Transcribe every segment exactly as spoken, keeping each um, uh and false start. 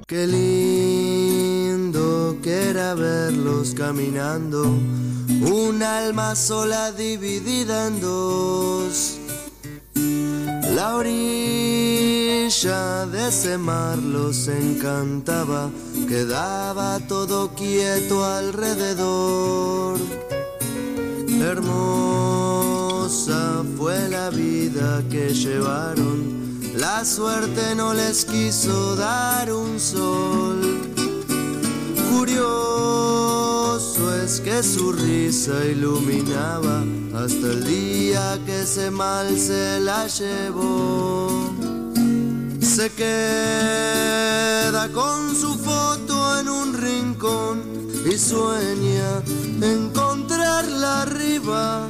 Qué lindo que era verlos caminando, un alma sola dividida en dos. La orilla de ese mar los encantaba, quedaba todo quieto alrededor. Hermosa fue la vida que llevaron, la suerte no les quiso dar un sol. Curioso es que su risa iluminaba hasta el día que ese mal se la llevó. Se queda con su foto en un rincón y sueña encontrarla arriba.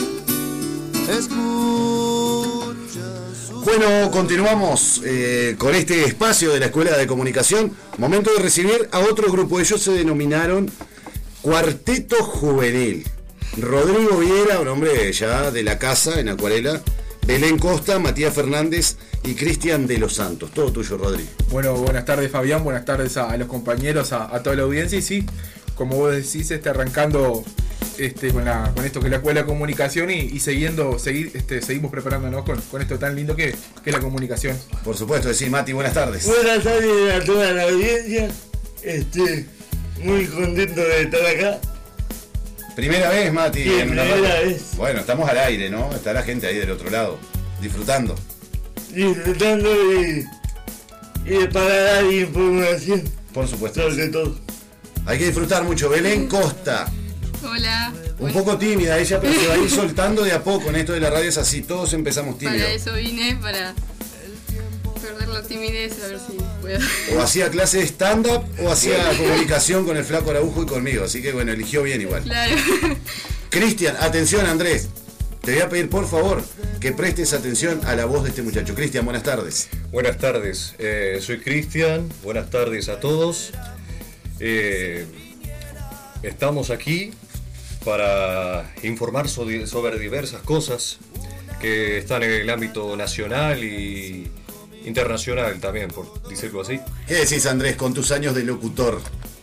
Escucha. Bueno, continuamos eh, con este espacio de la Escuela de Comunicación. Momento de recibir a otro grupo. Ellos se denominaron Cuarteto Juvenil. Rodrigo Viera, un hombre ya de la casa en Acuarela, Belén Costa, Matías Fernández y Cristian de los Santos. Todo tuyo, Rodrigo. Bueno, buenas tardes, Fabián. Buenas tardes a, a los compañeros, a, a toda la audiencia. Y sí, como vos decís, este, arrancando este, con, la, con esto que es la Escuela de Comunicación y, y siguiendo, seguir, este, seguimos preparándonos con, con esto tan lindo que, que es la comunicación. Por supuesto, sí, Mati, buenas tardes. Buenas tardes a toda la audiencia. Este, muy contento de estar acá. Primera vez, Mati. Sí, en primera la... vez. Bueno, estamos al aire, ¿no? Está la gente ahí del otro lado, disfrutando. Disfrutando y, y de para dar información. Por supuesto. Sobre todo. Hay que disfrutar mucho. Belén Costa. Hola. Un poco tímida ella, pero se va a ir soltando de a poco. En esto de la radio es así, todos empezamos tímidos. Para eso vine, para perder la timidez, a ver si puedo. O hacía clase de stand-up o hacía comunicación con el Flaco Araujo y conmigo. Así que bueno, eligió bien igual. Claro. Cristian, atención Andrés. Te voy a pedir por favor que prestes atención a la voz de este muchacho. Cristian, buenas tardes. Buenas tardes, eh, soy Cristian. Buenas tardes a todos. Eh, estamos aquí para informar sobre, sobre diversas cosas que están en el ámbito nacional y internacional también, por decirlo así. ¿Qué decís, Andrés, con tus años de locutor?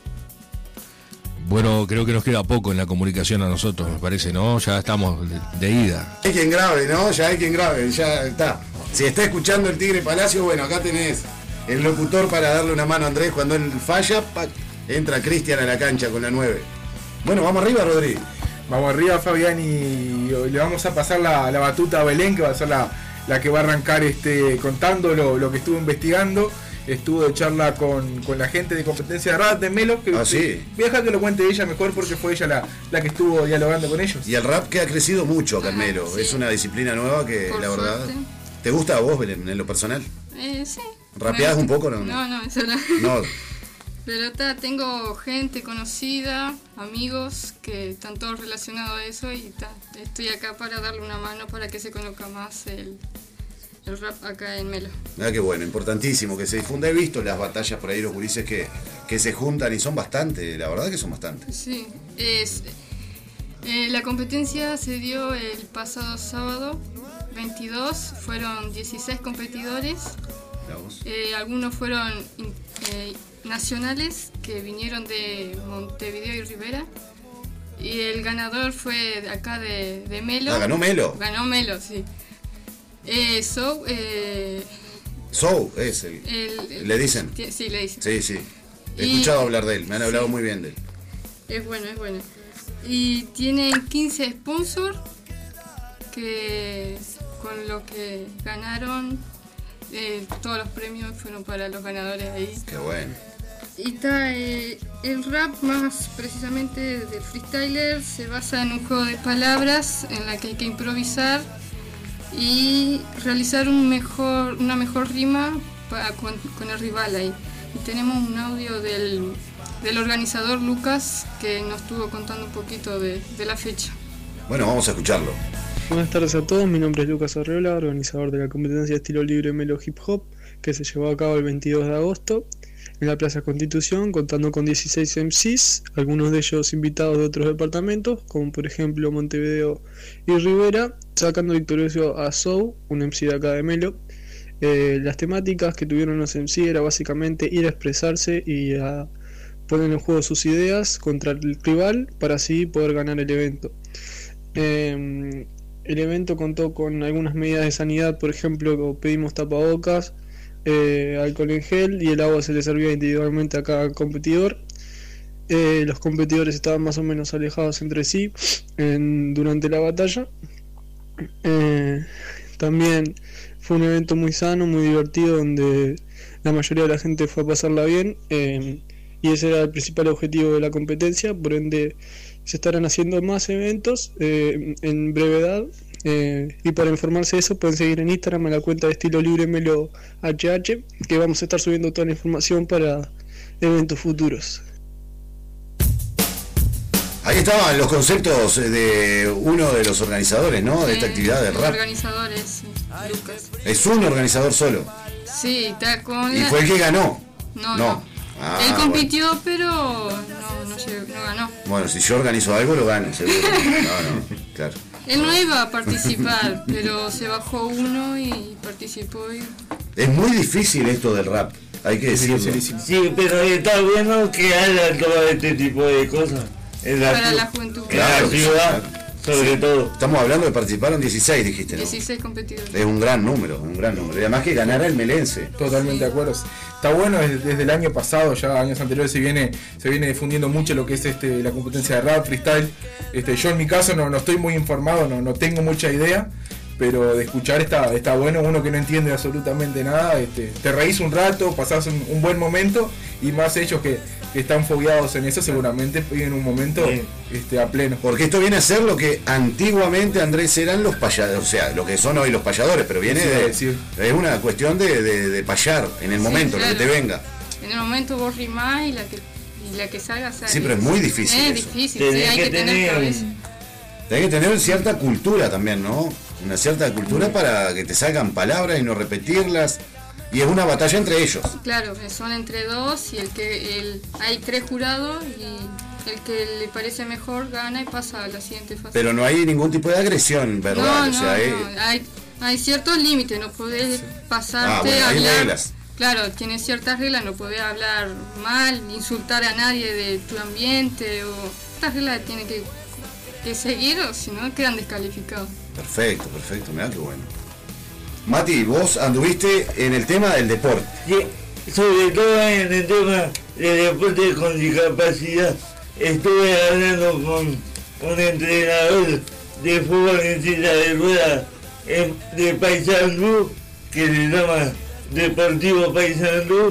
Bueno, creo que nos queda poco en la comunicación a nosotros, me parece, ¿no? Ya estamos de, de ida. Hay quien grabe, ¿no? Ya hay quien grabe, ya está. Si está escuchando el Tigre Palacio, bueno, acá tenés el locutor para darle una mano a Andrés. Cuando él falla, ¡pac! Entra Cristian a la cancha con la nueve. Bueno, vamos arriba, Rodrigo. Vamos arriba, Fabián, y le vamos a pasar la, la batuta a Belén, que va a ser la, la que va a arrancar este, contando lo, lo que estuvo investigando. Estuvo de charla con, con la gente de competencia de rap de Melo, que ah, sí. voy a dejar que lo cuente ella mejor porque fue ella la, la que estuvo dialogando con ellos. Y el rap que ha crecido mucho acá en Melo, sí. Es una disciplina nueva que por la verdad... Suerte. ¿Te gusta a vos, Belén, en lo personal? Eh, sí. ¿Rapeás un poco? No, no, no, eso no. No. Pero ta, tengo gente conocida, amigos que están todos relacionados a eso y ta, estoy acá para darle una mano para que se conozca más el, el rap acá en Melo. Ah, qué bueno, importantísimo que se difunda. He visto las batallas por ahí, los gurises que, que se juntan y son bastante, la verdad que son bastante. Sí, es, eh, la competencia se dio el pasado sábado veintidós, fueron dieciséis competidores. Eh, algunos fueron eh, nacionales que vinieron de Montevideo y Rivera y el ganador fue de acá de, de Melo. Ah, ganó Melo. Ganó Melo, sí. Eh, so, eh, so es el, el, le dicen. T- sí, le dicen. Sí, sí. He y, escuchado hablar de él, me han hablado sí, muy bien de él. Es bueno, es bueno. Y tienen quince sponsors que con lo que ganaron. Eh, todos los premios fueron para los ganadores ahí. Qué bueno. Y está eh, el rap, más precisamente del freestyler, se basa en un juego de palabras en la que hay que improvisar y realizar un mejor, una mejor rima para, con, con el rival ahí. Y tenemos un audio del, del organizador Lucas que nos estuvo contando un poquito de, de la fecha. Bueno, vamos a escucharlo. Buenas tardes a todos, mi nombre es Lucas Arreola, organizador de la competencia de estilo libre Melo Hip Hop, que se llevó a cabo el veintidós de agosto en la Plaza Constitución, contando con dieciséis M Cs, algunos de ellos invitados de otros departamentos, como por ejemplo Montevideo y Rivera, sacando victorioso a Sou, un M C de acá de Melo. Eh, las temáticas que tuvieron los M C era básicamente ir a expresarse y a poner en juego sus ideas contra el rival para así poder ganar el evento. Eh, el evento contó con algunas medidas de sanidad, por ejemplo, pedimos tapabocas, eh, alcohol en gel y el agua se le servía individualmente a cada competidor. Eh, los competidores estaban más o menos alejados entre sí en, durante la batalla. Eh, también fue un evento muy sano, muy divertido, donde la mayoría de la gente fue a pasarla bien, eh, y ese era el principal objetivo de la competencia. Por ende se estarán haciendo más eventos eh, en brevedad, eh, y para informarse de eso pueden seguir en Instagram a la cuenta de Estilo Libre Melo H H, que vamos a estar subiendo toda la información para eventos futuros. Ahí estaban los conceptos de uno de los organizadores, ¿no? De esta actividad del rap. Organizadores, Lucas. Es un organizador solo. Sí, está con. Y la... fue el que ganó. No, no. no. Ah, Él compitió, bueno. pero no, no, llegó, no ganó. Bueno, si yo organizo algo, lo gano, seguro. No, no, claro. Él no iba a participar, pero se bajó uno y participó. Y... Es muy difícil esto del rap, hay que decirlo. Sí, pero está bueno que haya todo este tipo de cosas. En la Para ciudad, la juventud. En la ciudad, sobre Sí. todo. Estamos hablando de participaron dieciséis, dijiste, ¿no? dieciséis competidores. Es un gran número, un gran número. Y además que ganara el melense. Totalmente de acuerdo. Está bueno, desde, desde el año pasado, ya años anteriores se viene se viene difundiendo mucho lo que es este la competencia de rap, freestyle. Este, yo en mi caso no, no estoy muy informado, no, no tengo mucha idea, pero de escuchar está, está bueno. Uno que no entiende absolutamente nada, este, te reís un rato, pasás un, un buen momento, y más ellos que, que están fogueados en eso seguramente viven un momento Sí. este, a pleno. Porque esto viene a ser lo que antiguamente, Andrés, eran los payadores, o sea, lo que son hoy los payadores, pero viene Sí, de... sí. Es una cuestión de, de, de payar en el Sí, momento, claro. lo que te venga. En el momento vos rimás y la que, y la que salga sale. Sí, pero es muy difícil Es eso. difícil, sí, Tenés hay que que tener tener- cabeza. Tenés que tener cierta cultura también, ¿no? Una cierta cultura para que te salgan palabras y no repetirlas. Y es una batalla entre ellos. Claro, son entre dos y el que el, hay tres jurados y el que le parece mejor gana y pasa a la siguiente fase. Pero no hay ningún tipo de agresión, ¿verdad? No, o sea, no, es- no, hay, hay ciertos límites, no podés pasarte Ah, bueno, a hay hablar. reglas. Claro, tienes ciertas reglas, no podés hablar mal, insultar a nadie de tu ambiente o estas reglas tienen que, que seguir o si no quedan descalificados. Perfecto, perfecto, mirá qué bueno. Mati, vos anduviste en el tema del deporte. Sí, sobre todo en el tema de deporte con discapacidad. Estuve hablando con un entrenador de fútbol en silla de ruedas en- de Paysandú, que se llama Deportivo Paysandú,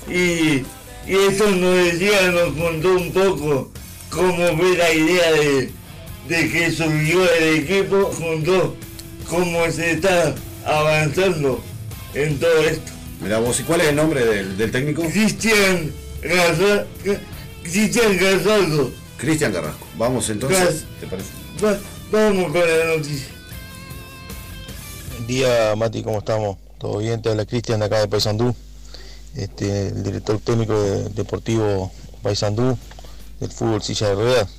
y, y eso nos decía, nos contó un poco cómo fue la idea de, de que surgió el equipo, contó cómo se está avanzando en todo esto. Mirá vos, ¿y cuál es el nombre del, del técnico? Cristian Gaza- Cristian Gasaldo. Cristian Carrasco. Vamos entonces, Gracias. ¿te parece? Va- vamos con la noticia. Buen día, Mati, ¿cómo estamos? ¿Todo bien? Te habla Cristian de acá de Paysandú, este, el director técnico de Deportivo Paysandú, del fútbol silla de ruedas.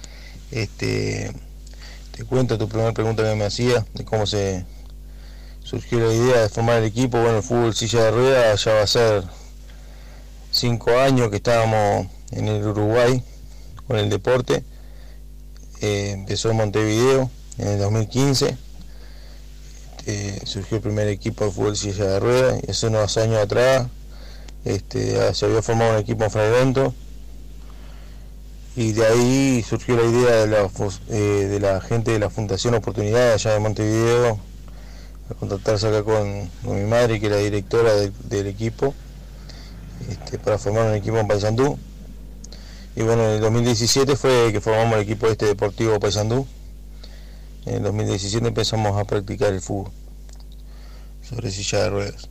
Este, te cuento tu primera pregunta que me hacía, de cómo se surgió la idea de formar el equipo. Bueno, el fútbol silla de ruedas ya va a ser cinco años que estábamos en el Uruguay con el deporte. Eh, empezó en Montevideo en el dos mil quince. Eh, surgió el primer equipo de fútbol silla de ruedas, y hace unos años atrás este, se había formado un equipo en Fragmento, y de ahí surgió la idea de la, eh, de la gente de la Fundación Oportunidad allá de Montevideo a contactarse acá con, con mi madre, que era directora del, del equipo, este, para formar un equipo en Paysandú. Y bueno, en el dos mil diecisiete fue que formamos el equipo este Deportivo Paysandú. En el dos mil diecisiete empezamos a practicar el fútbol sobre silla de ruedas.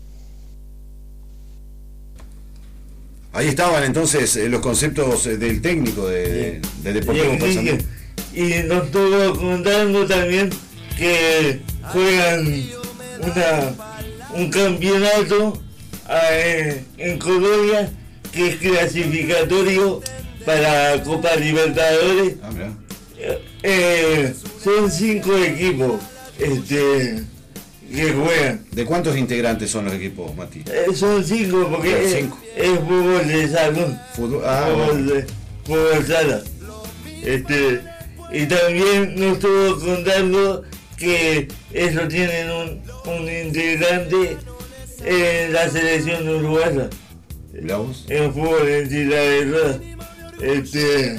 Ahí estaban entonces eh, los conceptos eh, del técnico de, de, de Deportivo Y, Paysandú. y nos estuvo contando también que juegan una, un campeonato eh, en Colombia que es clasificatorio para Copa Libertadores. Ah, mirá. Eh, son cinco equipos, este, que juegan. ¿De cuántos integrantes son los equipos, Mati? Eh, son cinco, porque es, cinco. es fútbol de salón. Fútbol, ah, fútbol, bueno. de, fútbol sala. Este, y también nos estuvo contando que ellos tienen un, un integrante en la selección uruguaya. ¿La voz? En fútbol, en silla de ruedas. Este,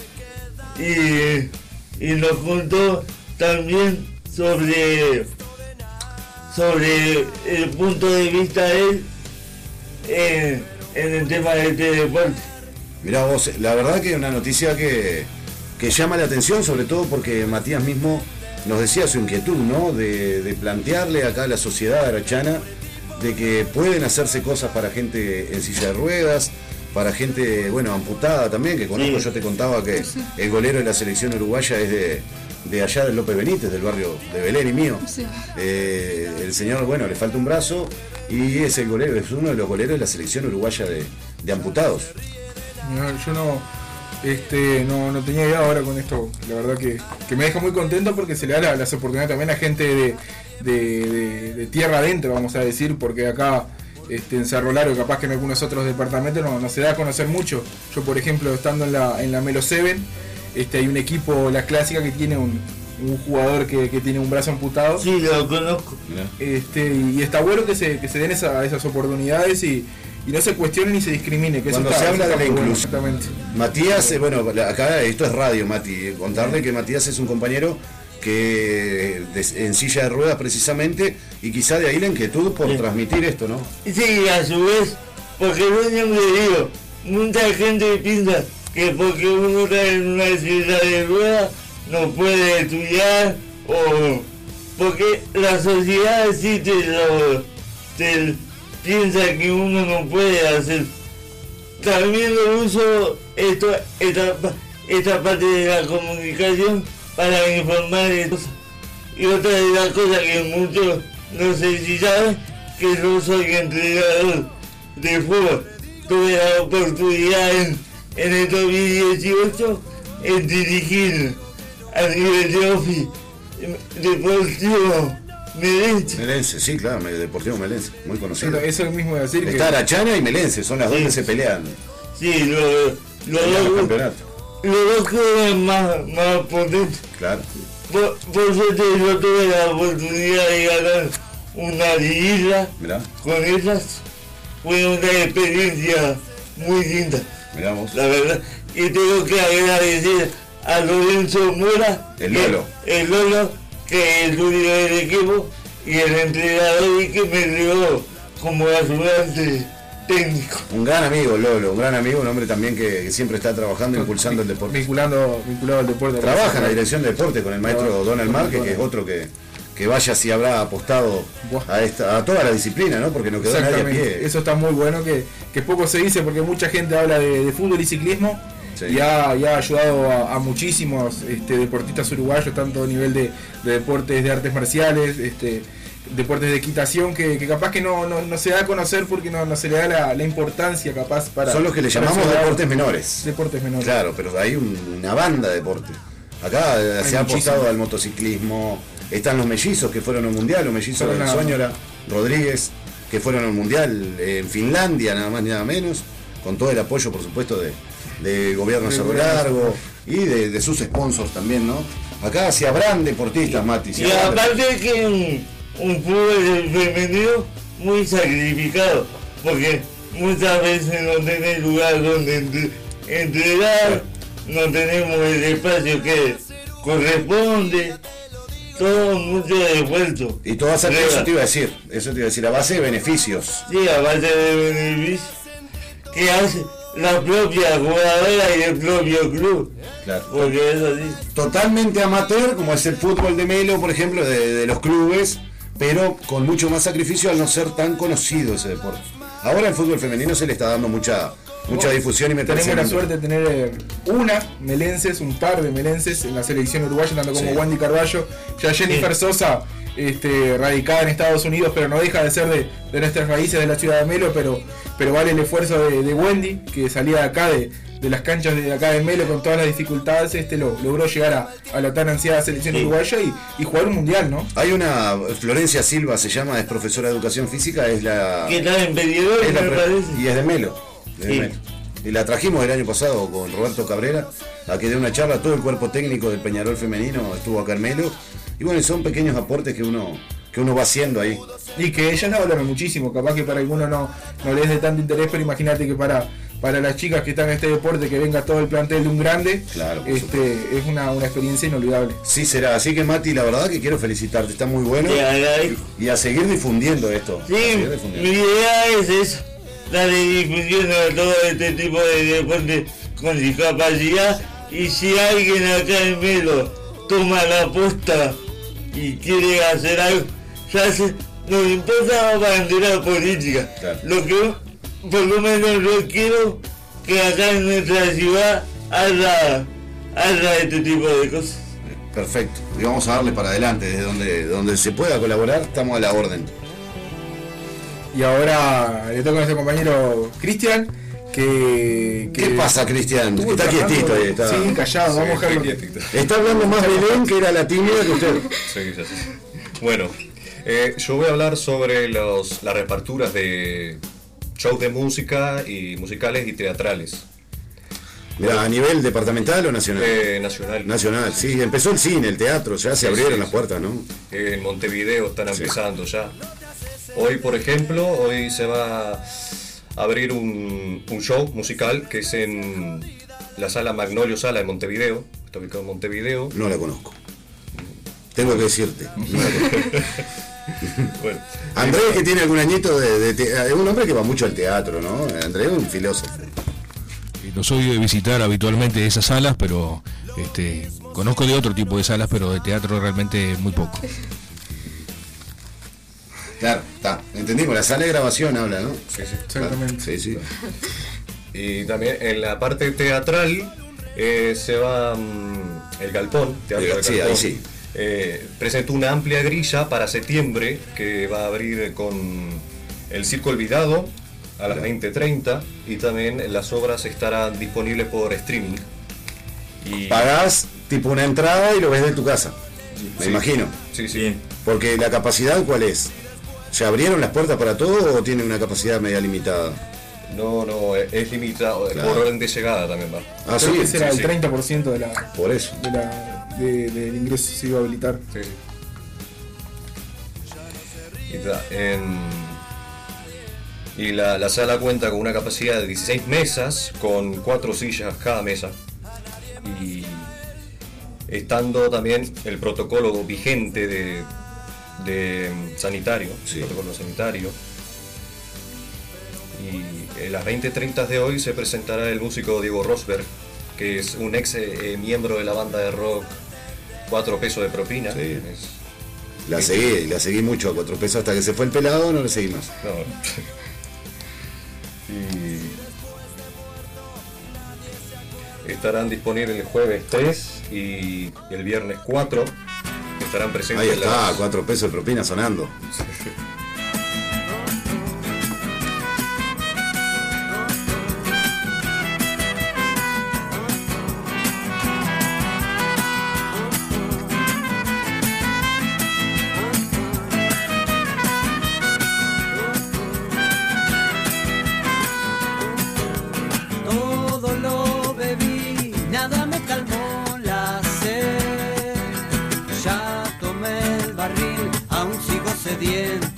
y, y nos contó también sobre, sobre el punto de vista de él en, en el tema de este deporte. Mirá vos, la verdad que es una noticia que, que llama la atención, sobre todo porque Matías mismo nos decía su inquietud, ¿no? De, de plantearle acá a la sociedad arachana de que pueden hacerse cosas para gente en silla de ruedas, para gente, bueno, amputada también, que conozco, sí. Yo te contaba que el golero de la selección uruguaya es de, de allá del López Benítez, del barrio de Belén y mío. Sí. Eh, el señor, bueno, le falta un brazo y es el golero, es uno de los goleros de la selección uruguaya de, de amputados. Yo no, este, no, no tenía idea ahora con esto, la verdad que, que me deja muy contento porque se le da la, las oportunidades también a gente de, de, de, de tierra adentro, vamos a decir, porque acá este, en Cerro Largo, capaz que en algunos otros departamentos no, no se da a conocer mucho. Yo, por ejemplo, estando en la, en la Melo siete, este, hay un equipo, la clásica, que tiene un, un jugador que, que tiene un brazo amputado. Sí, lo conozco. Este, y, y está bueno que se, que se den esa, esas oportunidades y Y no se cuestione ni se discrimine. Que Cuando eso se está, habla de la bueno, inclusión. Matías, eh, bueno, acá esto es radio, Mati. Contarle que Matías es un compañero que de, en silla de ruedas precisamente, y quizá de ahí la inquietud por sí. transmitir esto, ¿no? Sí, a su vez, porque no siempre digo, mucha gente piensa que porque uno está en una silla de ruedas no puede estudiar, o porque la sociedad sí te lo... Te, piensa que uno no puede hacer. También lo uso esto, esta, esta parte de la comunicación para informar de cosas. Y otra de las cosas que muchos no sé si saben, que yo soy entrenador de fútbol. Tuve la oportunidad en, en el dos mil dieciocho en dirigir a nivel de ofi deportivo Melense. Melense, sí, claro, Deportivo Melense, muy conocido. Eso es mismo de decir. Está que... Arachana y Melense, son las dos sí. que se pelean. Sí, los lo, lo, lo dos juegan más, más potentes. Claro. Por, por suerte yo tuve la oportunidad de ganar una liguilla con ellas. Fue una experiencia muy linda. Mirá vos. La verdad. Y tengo que agradecer a Lorenzo Mora, el Lolo. Que, el Lolo, que es el único del equipo, y el entrenador, y que me llevó como ayudante técnico. Un gran amigo, Lolo, un gran amigo, un hombre también que, que siempre está trabajando, impulsando el deporte. Vinculando, vinculado al deporte. Trabaja en la dirección de deporte con el maestro Donald Márquez, que es otro que, que vaya si habrá apostado a esta a toda la disciplina, ¿no? Porque no quedó nadie a pie. Eso está muy bueno, que, que poco se dice, porque mucha gente habla de, de fútbol y ciclismo. Sí. Y, ha, y ha ayudado a, a muchísimos este, deportistas uruguayos, tanto a nivel de, de deportes de artes marciales, este, deportes de equitación, que, que capaz que no, no, no se da a conocer porque no, no se le da la, la importancia capaz para... Son los que le llamamos deportes menores. Deportes menores. Claro, pero hay un, una banda de deportes. Acá hay se ha apostado al motociclismo, están los mellizos que fueron al mundial, los mellizos de Soñora, Rodríguez, que fueron al mundial en Finlandia, nada más ni nada menos, con todo el apoyo, por supuesto, de... de gobierno Cerro Largo y de, de sus sponsors también, ¿no? Acá se habrán deportistas, Mati. Y aparte que un, un fútbol femenino muy sacrificado, porque muchas veces no tenés lugar donde entre, entrenar, no tenemos el espacio que corresponde, todo mucho esfuerzo. Y todo hace, eso te iba a decir, eso te iba a decir, a base de beneficios. Sí, a base de beneficios que hace la propia jugadora y el propio club. Claro. Porque es así. Totalmente amateur, como es el fútbol de Melo, por ejemplo, de, de los clubes, pero con mucho más sacrificio al no ser tan conocido ese deporte. Ahora el fútbol femenino se le está dando mucha mucha difusión y meterse. Tenemos la suerte de tener una melenses, un par de melenses en la selección uruguaya, tanto como sí. Wendy Carballo, ya Jennifer sí. Sosa, este, radicada en Estados Unidos, pero no deja de ser de, de nuestras raíces de la ciudad de Melo, pero, pero vale el esfuerzo de, de Wendy, que salía de acá de, de las canchas de acá de Melo con todas las dificultades, este lo, logró llegar a, a la tan ansiada selección Sí. uruguaya y, y jugar un mundial, ¿no? Hay una, Florencia Silva se llama, es profesora de educación física, es la... Que está en Pedidor, es la me pre- parece. y es de Melo, es de Sí. Melo. Y la trajimos el año pasado con Roberto Cabrera, a que dé una charla, todo el cuerpo técnico del Peñarol femenino estuvo acá en Melo. Y bueno, son pequeños aportes que uno, que uno va haciendo ahí. Y que ellas la valoran muchísimo, capaz que para algunos no, no les dé tanto interés, pero imagínate que para, para las chicas que están en este deporte, que venga todo el plantel de un grande, Claro, por este, es una, una experiencia inolvidable. Sí será, así que Mati, la verdad que quiero felicitarte, está muy bueno. Te agradezco. Y a seguir difundiendo esto. a Sí, seguir mi difundiendo. idea es esa, darle difusión a todo este tipo de deportes con discapacidad. Y si alguien acá en Melo toma la posta y quiere hacer algo, ya se, nos importa la bandera política. Claro. Lo que por lo menos yo quiero que acá en nuestra ciudad haya, haya este tipo de cosas. Perfecto. Y vamos a darle para adelante, desde donde, donde se pueda colaborar, estamos a la orden. Y ahora le toca a nuestro compañero Cristian, que, que... ¿Qué pasa, Cristian? estuvo Está trabajando- quietito ahí, está. Sí, callado, vamos a estoy dejarlo. quietito. Está hablando más Belén, que era la tímida, que usted. Sí, ya sé. Bueno, eh, yo voy a hablar sobre los, las reparturas de shows de música y musicales y teatrales. Mira, ¿a nivel departamental o nacional? Eh, nacional. Nacional, sí. Empezó el cine, el teatro, ya se Sí, abrieron sí, las sí. puertas, ¿no? Eh, en Montevideo están Sí. empezando ya. Hoy, por ejemplo, hoy se va a abrir un, un show musical que es en la sala Magnolio Sala de Montevideo. Está ubicado en Montevideo. No la conozco. Tengo que decirte. No la conozco. Bueno, Andrés, que tiene algún añito de, de te- es un hombre que va mucho al teatro, ¿no? Andrés es un filósofo. No soy de visitar habitualmente esas salas, pero este, conozco de otro tipo de salas, pero de teatro realmente muy poco. Claro, está. Entendimos, la sala de grabación habla, ¿no? sí, sí. Exactamente. Sí, sí. Y también en la parte teatral eh, se va mm, el Galpón, Teatro El- del sí, Galpón. ahí sí. Eh, presentó una amplia grilla para septiembre que va a abrir con el Circo Olvidado a las veinte treinta y también las obras estarán disponibles por streaming. Y, Pagás tipo una entrada y lo ves de tu casa. Me Sí. imagino. Sí, sí. Bien. Porque la capacidad, ¿cuál es? ¿Se abrieron las puertas para todo o tiene una capacidad media limitada? No, no, es es limitado, Claro. por orden de llegada también va. Ah, Creo sí, que será sí, el sí. treinta por ciento de la, por eso. de la, de- del ingreso se iba a habilitar. Sí. Y, ta- en- y la, la sala cuenta con una capacidad de dieciséis mesas, con cuatro sillas cada mesa. Y estando también el protocolo vigente de, de sanitario, Sí. protocolo sanitario. Y en las veinte treinta de hoy se presentará el músico Diego Rosberg, que es un ex eh, miembro de la banda de rock Cuatro Pesos de Propina. Sí. Es- La seguí, la seguí mucho a cuatro pesos hasta que se fue el pelado, no le seguí más. No. Y estarán disponibles el jueves tres y el viernes cuatro. Estarán presentes Ahí está, las- cuatro pesos de propina sonando. Todo lo bebí, nada me calmó la sed. Ya tomé el barril, aún sigo sediento.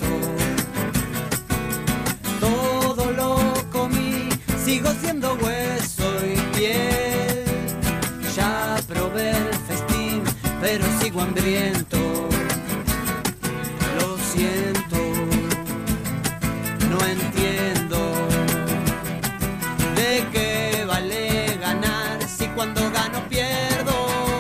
Todo lo comí, sigo siendo hueso y piel. Ya probé el festín, pero sigo hambriento. Lo siento, no entiendo. ¿De qué vale ganar si cuando gano pierdo?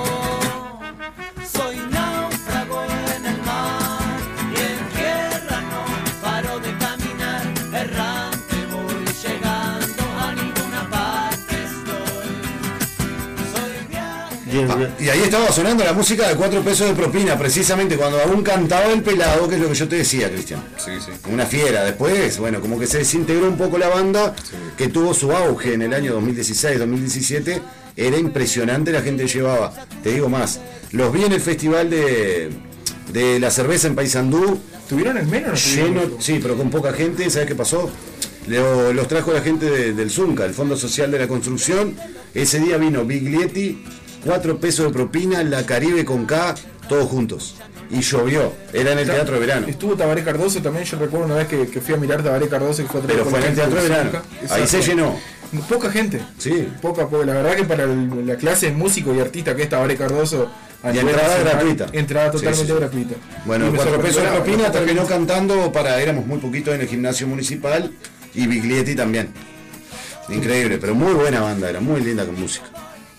Soy náufrago en el mar y en tierra no paro de caminar. Errante voy llegando, a ninguna parte estoy. Soy viajero. Ah, y ahí estaba sonando la música de cuatro pesos de propina, precisamente cuando aún cantaba el pelado, que es lo que yo te decía, Cristian. Sí, sí. Una fiera. Después, bueno, como que se desintegró un poco la banda, sí, que tuvo su auge en el año dos mil dieciséis, dos mil diecisiete. Era impresionante la gente que llevaba. Te digo más, los vi en el festival de, de la cerveza en Paysandú. ¿Tuvieron en menos? Lleno, sí, pero con poca gente. ¿Sabes qué pasó? Lo, los trajo la gente de, del Zunca, el Fondo Social de la Construcción. Ese día vino Biglietti, cuatro pesos de propina, La Caribe con K, todos juntos. Y llovió, era en el Teatro de Verano. Estuvo Tabaré Cardoso también, yo recuerdo una vez que, que fui a mirar Tabaré Cardoso, que fue a Pero fue en el Teatro de Verano, ahí se llenó. Poca gente, sí, poca, poca. La verdad que para el, la clase de músico y artista que es Tabaré Cardoso, y entrada gratuita. Entrada totalmente sí, sí. gratuita. Bueno, cuatro pesos de propina, terminó cantando para, éramos muy poquitos en el gimnasio municipal, y Biglietti también. Increíble, pero muy buena banda, era muy linda con música.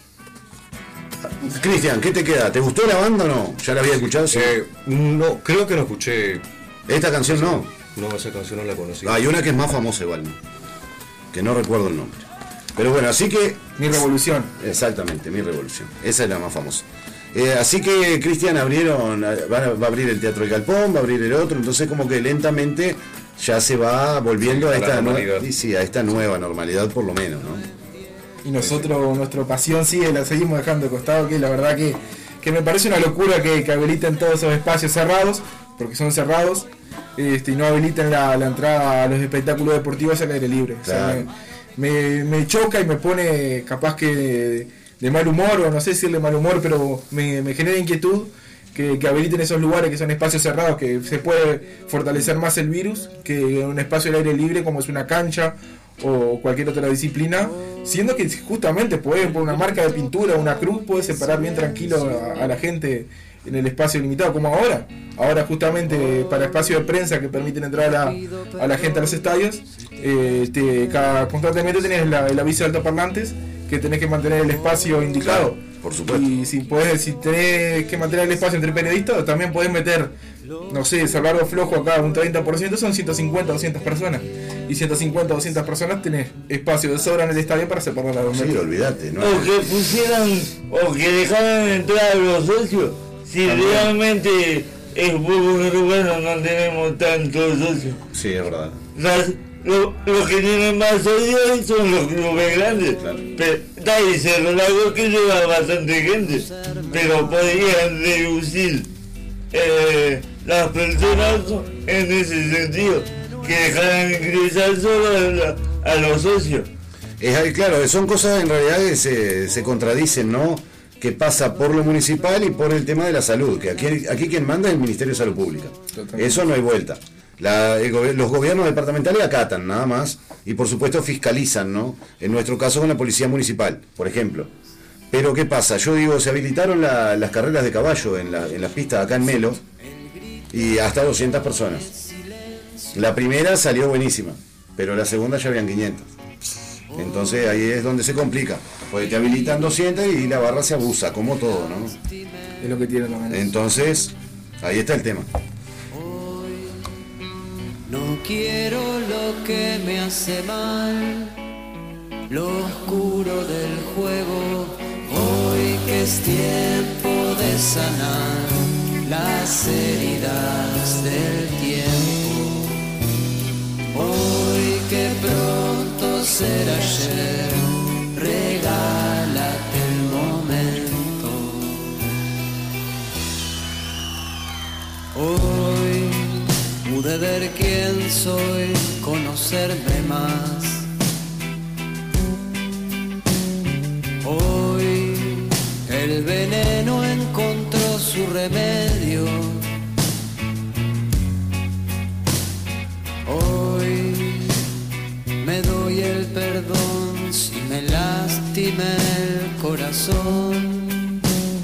Cristian, ¿qué te queda? ¿Te gustó la banda o no? ¿Ya la había escuchado? ¿Sí? Eh, no, creo que no escuché. ¿Esta canción no? No, esa canción no la conocí. Hay una que es más famosa igual, ¿no? Que no recuerdo el nombre. Pero bueno, así que... Mi Revolución. Exactamente, Mi Revolución. Esa es la más famosa. Eh, así que, Cristian, abrieron, va a, va a abrir el Teatro del Galpón, va a abrir el otro, entonces como que lentamente ya se va volviendo a esta, nueva, sí, a esta nueva normalidad por lo menos, ¿no? Y nosotros, nuestra pasión sigue, la seguimos dejando de costado, que la verdad que, que me parece una locura que, que habiliten todos esos espacios cerrados, porque son cerrados, este, y no habiliten la, la entrada a los espectáculos deportivos al aire libre. Claro. O sea, me, me, me choca y me pone capaz que de, de mal humor, o no sé si es de mal humor, pero me, me genera inquietud que, que habiliten esos lugares que son espacios cerrados, que se puede fortalecer más el virus que un espacio al aire libre como es una cancha o cualquier otra disciplina, siendo que justamente pueden por una marca de pintura, una cruz, puede separar bien tranquilo a, a la gente en el espacio limitado, como ahora. Ahora justamente para espacio de prensa que permiten entrar a la, a la gente a los estadios, eh, te, cada, constantemente tenés la, el aviso de altoparlantes que tenés que mantener el espacio indicado. Claro, por supuesto. Y si podés, si tenés que mantener el espacio entre periodistas, también podés meter, no sé, salvarlo flojo acá un treinta por ciento, son ciento cincuenta, doscientas personas. Y ciento cincuenta, doscientas personas tenés espacio de sobra en el estadio para separar a los sí, metros. olvídate, ¿no? O que pusieran, o que dejaran entrar a los socios, si también realmente es poco lugar no tenemos tantos socios. Sí, es verdad. Las, lo, los que tienen más socios son los clubes grandes. Claro. Pero, y Cerro Largo que lleva bastante gente, pero podrían reducir eh, las personas en ese sentido, que dejaran ingresar solo a, la, a los socios. Es, claro, son cosas en realidad que se, se contradicen, ¿no? Que pasa por lo municipal y por el tema de la salud, que aquí, aquí quien manda es el Ministerio de Salud Pública. Totalmente. Eso no hay vuelta. La, el, los gobiernos departamentales acatan nada más y por supuesto fiscalizan, ¿no? En nuestro caso con la policía municipal, por ejemplo. Pero ¿qué pasa? Yo digo, se habilitaron la, las carreras de caballo en, la, en las pistas acá en Melo y hasta doscientas personas. La primera salió buenísima, pero la segunda ya habían quinientas. Entonces ahí es donde se complica, porque te habilitan doscientas y la barra se abusa, como todo, ¿no? Es lo que tiene la manera. Entonces, ahí está el tema. No quiero lo que me hace mal, lo oscuro del juego, hoy que es tiempo de sanar las heridas del tiempo, hoy que pronto será ayer, regálate el momento, hoy pude ver quién soy, conocerme más. Hoy el veneno encontró su remedio. Hoy me doy el perdón si me lastima el corazón.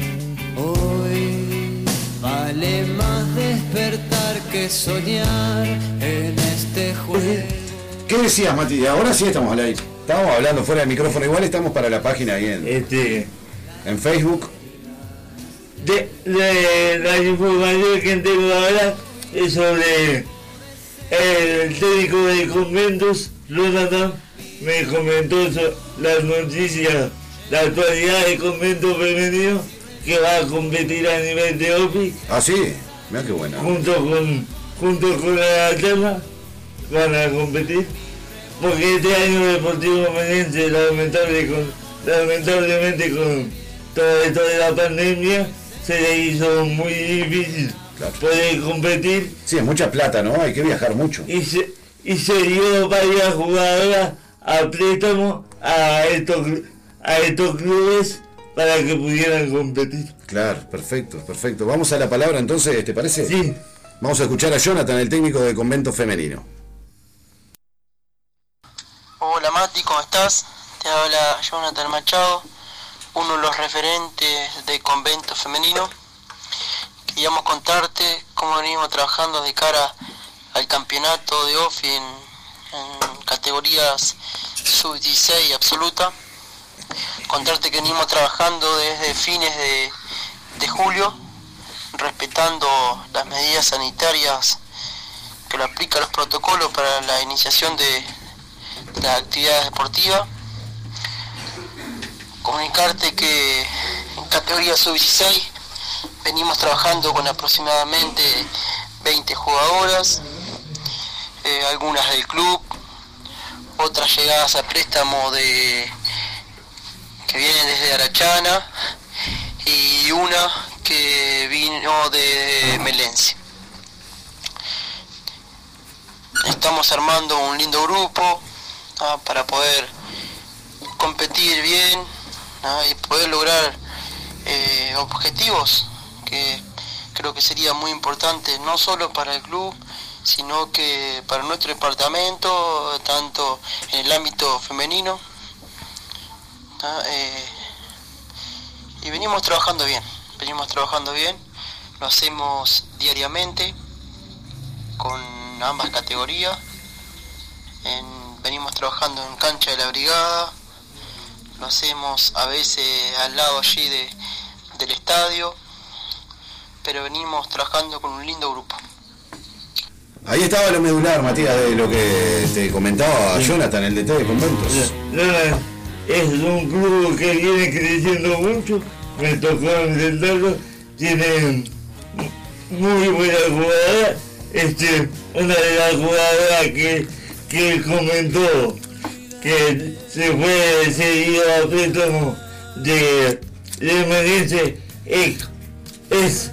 Hoy vale más despertar que soñar en este juego. ¿Qué decías, Mati? Ahora sí estamos al aire. Estábamos hablando fuera del micrófono, igual estamos para la página ahí en, este, en Facebook. De, de la información que tengo ahora es sobre el técnico de conventos, Jonathan, me comentó so, las noticias la actualidad del convento femenino que va a competir a nivel de O F I. Ah, sí, mira qué bueno. Junto con, junto con la tema van a competir. Porque este año Deportivo Melense, lamentable con, lamentablemente con todo esto de la pandemia, se le hizo muy difícil claro. poder competir. Sí, es mucha plata, ¿no? Hay que viajar mucho. Y se, y se dio varias jugadoras a préstamo a estos, a estos clubes para que pudieran competir. Claro, perfecto, perfecto. Vamos a la palabra entonces, ¿te parece? Sí. Vamos a escuchar a Jonathan, el técnico del convento femenino. Hola Mati, ¿cómo estás? Te habla Jonathan Machado, uno de los referentes del convento femenino. Queríamos contarte cómo venimos trabajando de cara al campeonato de O F I en, en categorías sub dieciséis absoluta. Contarte que venimos trabajando desde fines de, de julio, respetando las medidas sanitarias que lo aplican los protocolos para la iniciación de las actividades deportivas. Comunicarte que en categoría sub dieciséis venimos trabajando con aproximadamente veinte jugadoras, eh, algunas del club, otras llegadas a préstamo de que vienen desde Arachana y una que vino de Melense. Estamos armando un lindo grupo ¿no? para poder competir bien ¿no? y poder lograr eh, objetivos que creo que sería muy importante no solo para el club sino que para nuestro departamento, tanto en el ámbito femenino ¿no? eh, y venimos trabajando bien venimos trabajando bien lo hacemos diariamente con ambas categorías. En, venimos trabajando en cancha de la brigada, lo hacemos a veces al lado allí de, del estadio, pero venimos trabajando con un lindo grupo. Ahí estaba lo medular, Matías, de lo que te comentaba Jonathan, el detalle de conventos. Es un club que viene creciendo mucho, me tocó intentarlo, tiene muy buena jugada. Este, una de las jugadoras que, que comentó que se fue seguido a préstamo de, de Melense es, es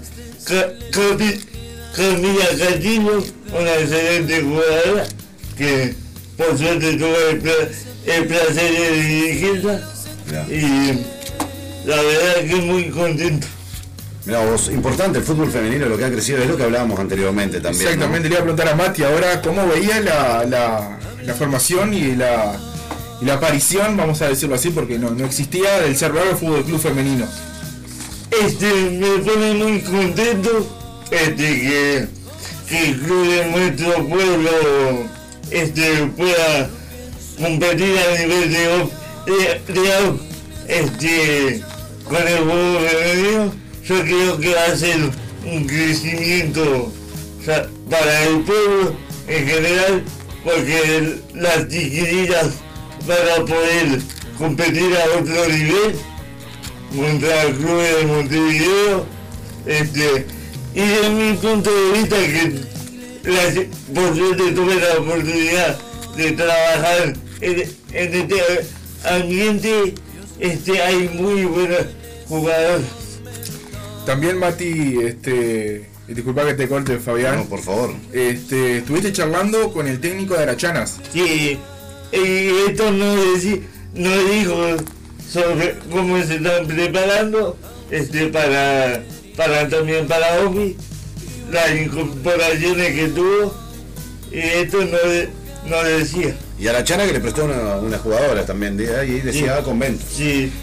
Camila Castillo, una excelente jugadora que por suerte tuve el, pla, el placer de dirigirla yeah. y la verdad que muy contento. Mirá vos, importante el fútbol femenino, lo que ha crecido, es lo que hablábamos anteriormente también. Exactamente, ¿no? Le iba a preguntar a Mati ahora cómo veía la, la, la formación y la, y la aparición, vamos a decirlo así, porque no, no existía, del Cerro Largo Fútbol Club Femenino. Este, me pone muy contento este, que, que el club de nuestro pueblo este, pueda competir a nivel de, de, de este, con el fútbol femenino. Yo creo que va a ser un crecimiento para el pueblo en general, porque las chiquillas van a poder competir a otro nivel contra el club de Montevideo. Este, y de mi punto de vista, que la, por suerte tuve la oportunidad de trabajar en, en este ambiente, este, hay muy buenos jugadores. También Mati, este, disculpa que te corte, Fabián. No, por favor. Este, estuviste charlando con el técnico de Arachanas. Sí, y esto no, decí, no dijo sobre cómo se están preparando este, para, para también para O F I, las incorporaciones que tuvo, y esto no, no decía. Y Arachana que le prestó una, una jugadora también, de ahí decía sí. Convento. Sí.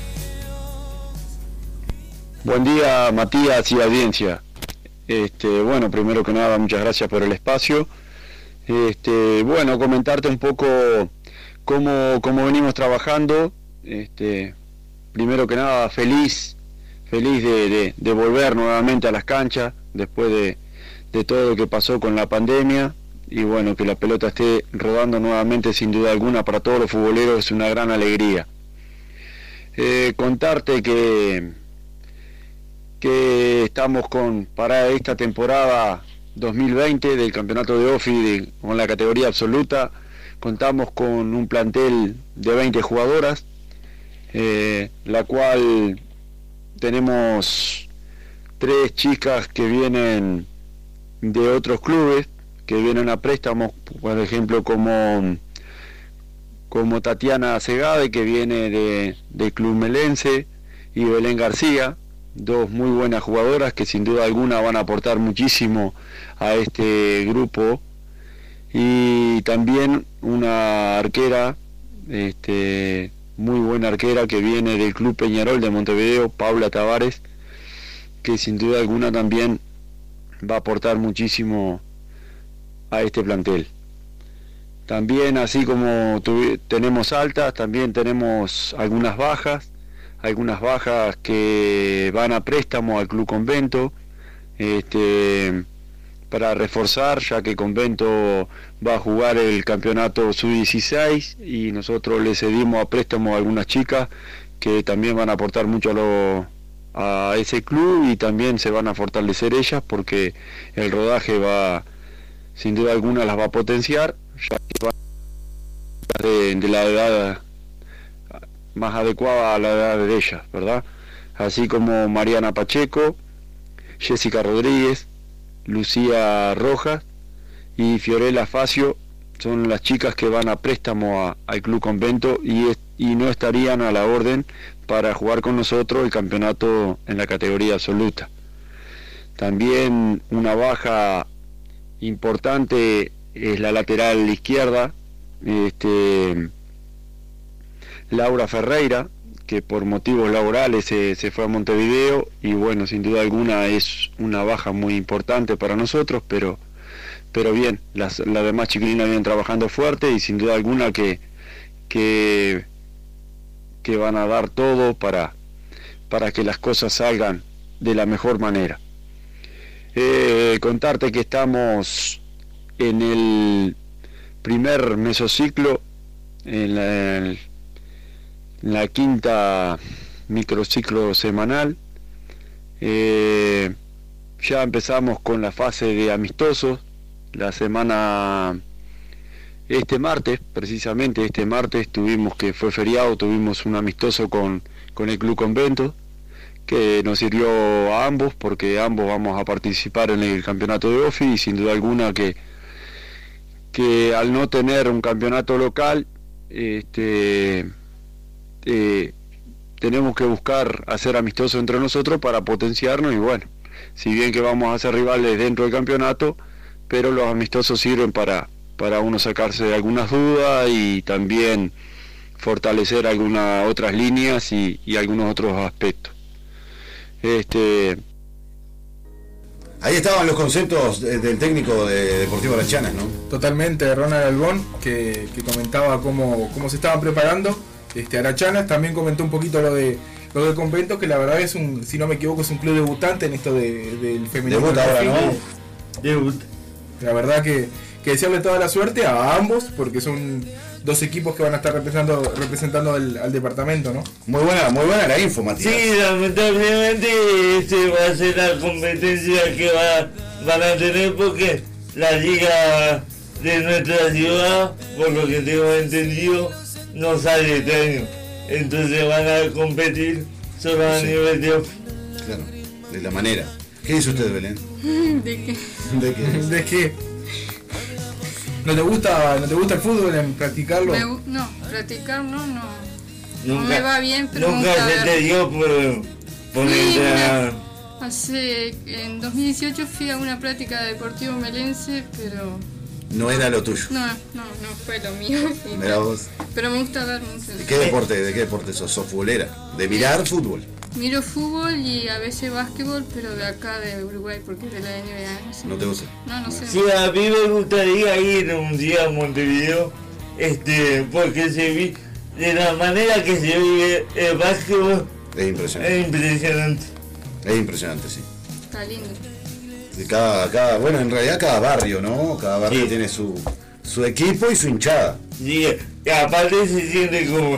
Buen día, Matías y audiencia. Este, bueno, primero que nada, muchas gracias por el espacio. Este, bueno, comentarte un poco cómo, cómo venimos trabajando. Este, primero que nada, feliz, feliz de, de, de volver nuevamente a las canchas después de, de todo lo que pasó con la pandemia. Y bueno, que la pelota esté rodando nuevamente, sin duda alguna, para todos los futboleros es una gran alegría. Eh, contarte que, que estamos con para esta temporada dos mil veinte del campeonato de OFI de, con la categoría absoluta, contamos con un plantel de veinte jugadoras, eh, la cual tenemos tres chicas que vienen de otros clubes, que vienen a préstamos, por ejemplo como, como Tatiana Segade, que viene de, de Club Melense, y Belén García, dos muy buenas jugadoras que sin duda alguna van a aportar muchísimo a este grupo, y también una arquera, este, muy buena arquera que viene del Club Peñarol de Montevideo, Paula Tavares, que sin duda alguna también va a aportar muchísimo a este plantel. También, así como tenemos altas, también tenemos algunas bajas, algunas bajas que van a préstamo al Club Convento, este, para reforzar, ya que Convento va a jugar el campeonato sub dieciséis y nosotros le cedimos a préstamo a algunas chicas que también van a aportar mucho a, lo, a ese club, y también se van a fortalecer ellas porque el rodaje va, sin duda alguna las va a potenciar, ya que van de, de la edad más adecuada a la edad de ellas, ¿verdad? Así como Mariana Pacheco, Jessica Rodríguez, Lucía Rojas y Fiorella Facio son las chicas que van a préstamo a, al Club Convento y, y no estarían a la orden para jugar con nosotros el campeonato en la categoría absoluta. También una baja importante es la lateral izquierda, este, Laura Ferreira, que por motivos laborales se, se fue a Montevideo, y bueno, sin duda alguna es una baja muy importante para nosotros, pero pero bien, las, las demás chiquilinas vienen trabajando fuerte y sin duda alguna que que, que van a dar todo para, para que las cosas salgan de la mejor manera. Eh, contarte que estamos en el primer mesociclo, en la, en la quinta microciclo semanal. Eh, ya empezamos con la fase de amistosos. La semana, este martes, precisamente este martes, tuvimos, que fue feriado, tuvimos un amistoso con, con el Club Convento, que nos sirvió a ambos, porque ambos vamos a participar en el campeonato de OFI, y sin duda alguna que, que al no tener un campeonato local, este, eh, tenemos que buscar hacer amistosos entre nosotros para potenciarnos, y bueno, si bien que vamos a ser rivales dentro del campeonato, pero los amistosos sirven para, para uno sacarse de algunas dudas y también fortalecer algunas otras líneas y, y algunos otros aspectos. Este... Ahí estaban los conceptos de, del técnico de Deportivo Arachanas, ¿no? Totalmente, Ronald Albón, que, que comentaba cómo, cómo se estaban preparando. Este, Arachanas también comentó un poquito lo de lo del Convento, que la verdad es un, si no me equivoco, es un club debutante en esto de, del femenino. Debuta ahora, ¿no? Debut. La verdad que, que desearle toda la suerte a ambos, porque son dos equipos que van a estar representando representando al, al departamento, ¿no? Muy buena, muy buena la info, Matías. Sí, lamentablemente este va a ser la competencia que va, van a tener, porque la liga de nuestra ciudad, por lo que tengo entendido, no sale este año. Entonces van a competir solo a sí. nivel de OFI. Claro, de la manera. ¿Qué dice usted, Belén? ¿De qué? ¿De qué? ¿De qué? ¿No te gusta, no te gusta el fútbol, en practicarlo? Me, no, practicar no, no. Nunca, no me va bien, pero nunca se te dio por ponerte a... Hace, en dos mil dieciocho fui a una práctica de Deportivo Melense, pero... No era lo tuyo. No, no, no fue lo mío. Mirá vos. Pero me gusta ver mucho. ¿De qué deporte, de qué deporte sos? ¿Sos futbolera? ¿De mirar fútbol? Miro fútbol y a veces básquetbol, pero de acá de Uruguay, porque es de la N B A. No sé. ¿No te gusta? No, no sé. Sí, a mí me gustaría ir un día a Montevideo, este, porque se vi, de la manera que se vive el básquetbol, es impresionante. Es impresionante. Es impresionante, sí. Está lindo. Cada, cada, bueno, en realidad cada barrio, ¿no? Cada barrio sí. tiene su, su equipo y su hinchada. Sí, y aparte se siente como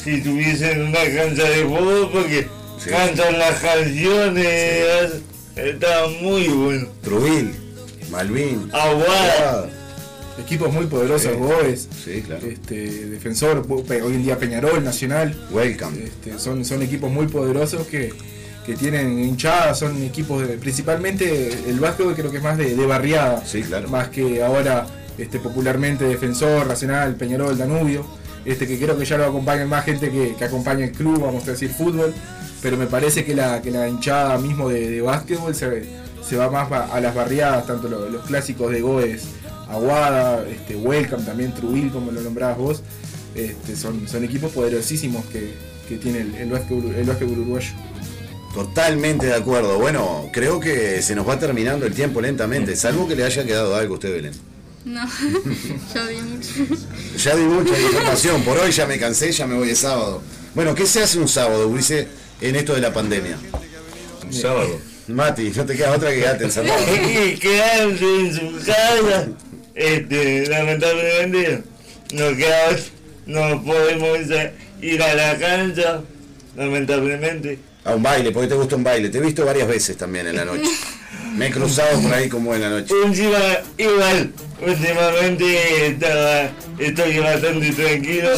si tuviesen una cancha de fútbol, porque sí. cantan las canciones, sí. Está muy bueno. Trubil, Malvin, Aguada. Equipos muy poderosos, sí. Goes, sí, claro. este, Defensor, hoy en día Peñarol, Nacional. Welcome. Este, son, son equipos muy poderosos que, que tienen hinchadas, son equipos de, principalmente el básquetbol creo que es más de, de barriada, sí, claro. Más que ahora este, popularmente Defensor, Nacional, Peñarol, Danubio, este, que creo que ya lo acompañan más gente que, que acompaña el club, vamos a decir fútbol, pero me parece que la, que la hinchada mismo de, de básquetbol se, se va más a las barriadas, tanto los, los clásicos de Goes, Aguada, este, Welcome, también Trubil, como lo nombrabas vos, este, son, son equipos poderosísimos que, que tiene el, el básquetbol el básquetbol uruguayo. Totalmente de acuerdo. Bueno, creo que se nos va terminando el tiempo lentamente, salvo que le haya quedado algo a usted, Belén. No, ya di mucho. Ya di mucha información, por hoy ya me cansé, ya me voy de sábado. Bueno, ¿qué se hace un sábado, Ulises, en esto de la pandemia? Un sábado. Mati, no te queda otra que quedarte encerrado. Y quedarse en su casa. Este, lamentablemente no quedamos, no podemos ir a la cancha, lamentablemente. A un baile, porque te gusta un baile. Te he visto varias veces también en la noche. Me he cruzado por ahí como en la noche. Encima, igual, últimamente estaba, estoy bastante tranquilo.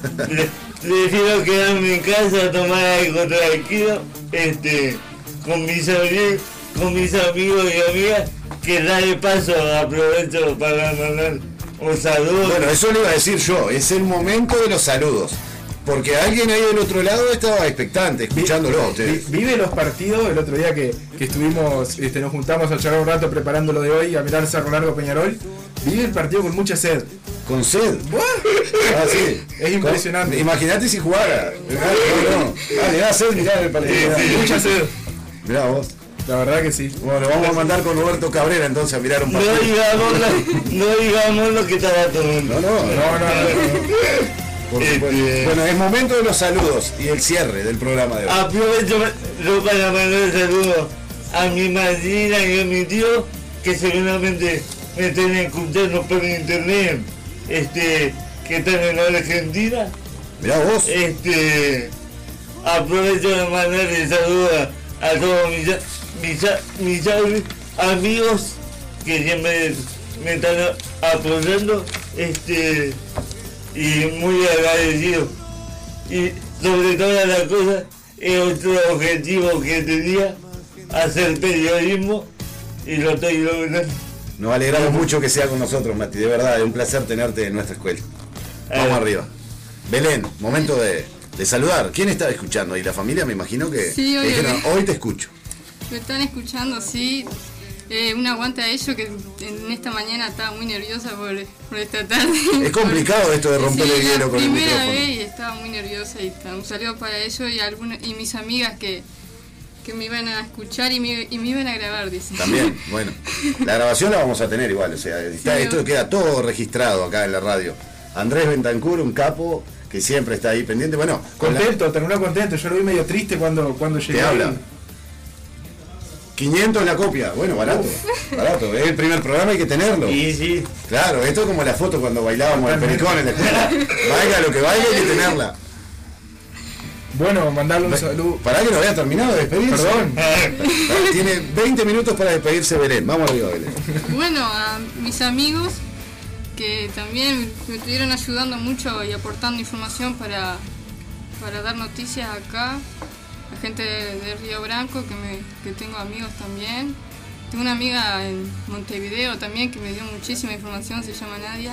Prefiero quedarme en casa, tomar algo tranquilo, este, con mis amigos, con mis amigos y amigas. Que da de paso aprovecho para mandar un saludo. Bueno, eso le iba a decir yo, es el momento de los saludos. Porque alguien ahí del otro lado estaba expectante, escuchándolo a ustedes. Vive los partidos, el otro día que, que estuvimos, este, nos juntamos a charlar un rato preparando lo de hoy, a mirar Cerro Largo Peñarol. Vive el partido con mucha sed. ¿Con sed? Ah, sí. Es impresionante. Con, imagínate si jugara. No, no. Ah, le da sed mirar el partido. Sí, sí, mucha sed. Mirá vos. La verdad que sí. Bueno, vamos a mandar con Roberto Cabrera entonces a mirar un partido. No digamos lo, no digamos lo que estaba tomando. No, no, no, no. no, no. Por este... Bueno, es momento de los saludos y el cierre del programa de hoy. Aprovecho para mandar saludos a mi madrina y a mi tío que seguramente me están escuchando por internet, este, que están en la Argentina. Mirá vos. Este, aprovecho de mandarle saludos a, a todos mis, mis, mis amigos que siempre me están apoyando, este, y muy agradecido. Y sobre todas las cosas, es otro objetivo que tenía, hacer periodismo, y lo estoy logrando. Nos alegramos mucho que sea con nosotros, Mati, de verdad, es un placer tenerte en nuestra escuela. Vamos eh. arriba. Belén, momento de, de saludar. ¿Quién está escuchando? ¿Y la familia? Me imagino que sí, que dijeron, hoy te escucho. Me están escuchando, sí. Eh, un aguante a ellos que en esta mañana estaba muy nerviosa por, por esta tarde. Es complicado esto de romper sí, el hielo con el micrófono. La primera vez y estaba muy nerviosa y un saludo para ellos y algunas y mis amigas que, que me iban a escuchar y me, y me iban a grabar, dicen. También, bueno. La grabación la vamos a tener igual, o sea, está, sí, esto queda todo registrado acá en la radio. Andrés Bentancur, un capo que siempre está ahí pendiente. Bueno, contento, la... terminó contento. Yo lo vi medio triste cuando, cuando llegué. ¿Te habla? quinientos la copia, bueno, barato, Uf. barato, es el primer programa, hay que tenerlo. Sí, sí. Claro, esto es como la foto cuando bailábamos el pericón en la escuela. Vaya lo que vaya, hay que tenerla. Bueno, mandarle un saludo. Pará que no había terminado de despedirse. Perdón. Tiene veinte minutos para despedirse Belén. Vamos arriba, Belén. Bueno, a mis amigos que también me estuvieron ayudando mucho y aportando información para, para dar noticias acá. La gente de, de Río Branco, que, me, que tengo amigos también. Tengo una amiga en Montevideo también que me dio muchísima información, se llama Nadia.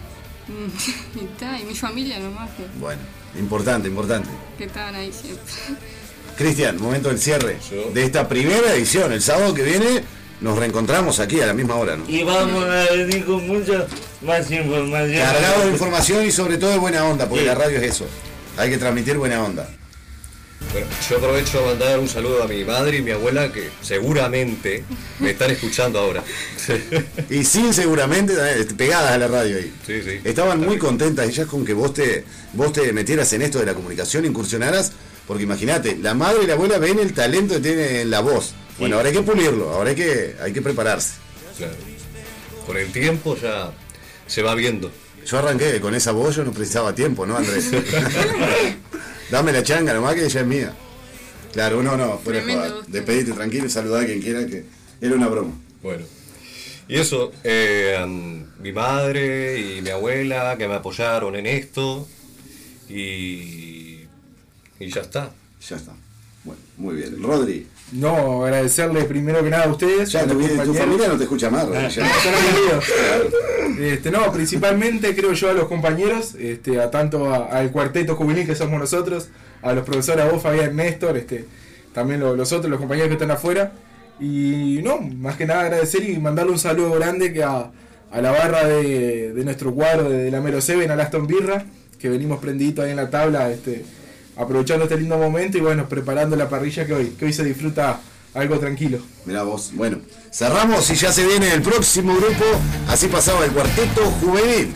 Y, ta, y mi familia nomás. Que, bueno, importante, importante. Que estaban ahí siempre. Cristian, momento del cierre ¿Yo? de esta primera edición. El sábado que viene nos reencontramos aquí a la misma hora, ¿no? Y vamos a venir con mucha más información. Cargado de información y sobre todo de buena onda, porque sí. La radio es eso. Hay que transmitir buena onda. Bueno, yo aprovecho a mandar un saludo a mi madre y mi abuela que seguramente me están escuchando ahora. Y sin seguramente pegadas a la radio ahí. Sí, sí. Estaban muy contentas ellas con que vos te, vos te metieras en esto de la comunicación, incursionaras, porque imagínate, la madre y la abuela ven el talento que tiene en la voz. Bueno, sí. Ahora hay que pulirlo, ahora hay que, hay que prepararse. Claro. Con el tiempo ya se va viendo. Yo arranqué con esa voz, yo no precisaba tiempo, ¿no, Andrés? Dame la changa nomás que ella es mía. Claro, no, no, fuera de Tremendo joda. gusto. Despedite tranquilo y saludá a quien quiera, que era una broma. Bueno. Y eso, eh, mi madre y mi abuela que me apoyaron en esto. Y, y ya está. Ya está. Bueno, muy bien. Rodri. No, agradecerle primero que nada a ustedes. Ya a los tu, tu compañeros. familia no te escucha más, Rodri. ya. Son amigos. Este, no, principalmente creo yo a los compañeros, este, a tanto a- al cuarteto juvenil que somos nosotros, a los profesores, a vos, Fabián, Néstor, este, también lo- los otros, los compañeros que están afuera. Y no, más que nada agradecer y mandarle un saludo grande que a, a la barra de, de nuestro cuadro de, de la Melo Seven, a Aston Birra, que venimos prendiditos ahí en la tabla, este, aprovechando este lindo momento y bueno, preparando la parrilla que hoy, que hoy se disfruta algo tranquilo. Mirá vos. Bueno, cerramos y ya se viene el próximo grupo. Así pasaba el cuarteto juvenil.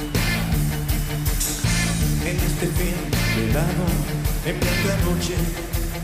En este fin de verano, en plena noche,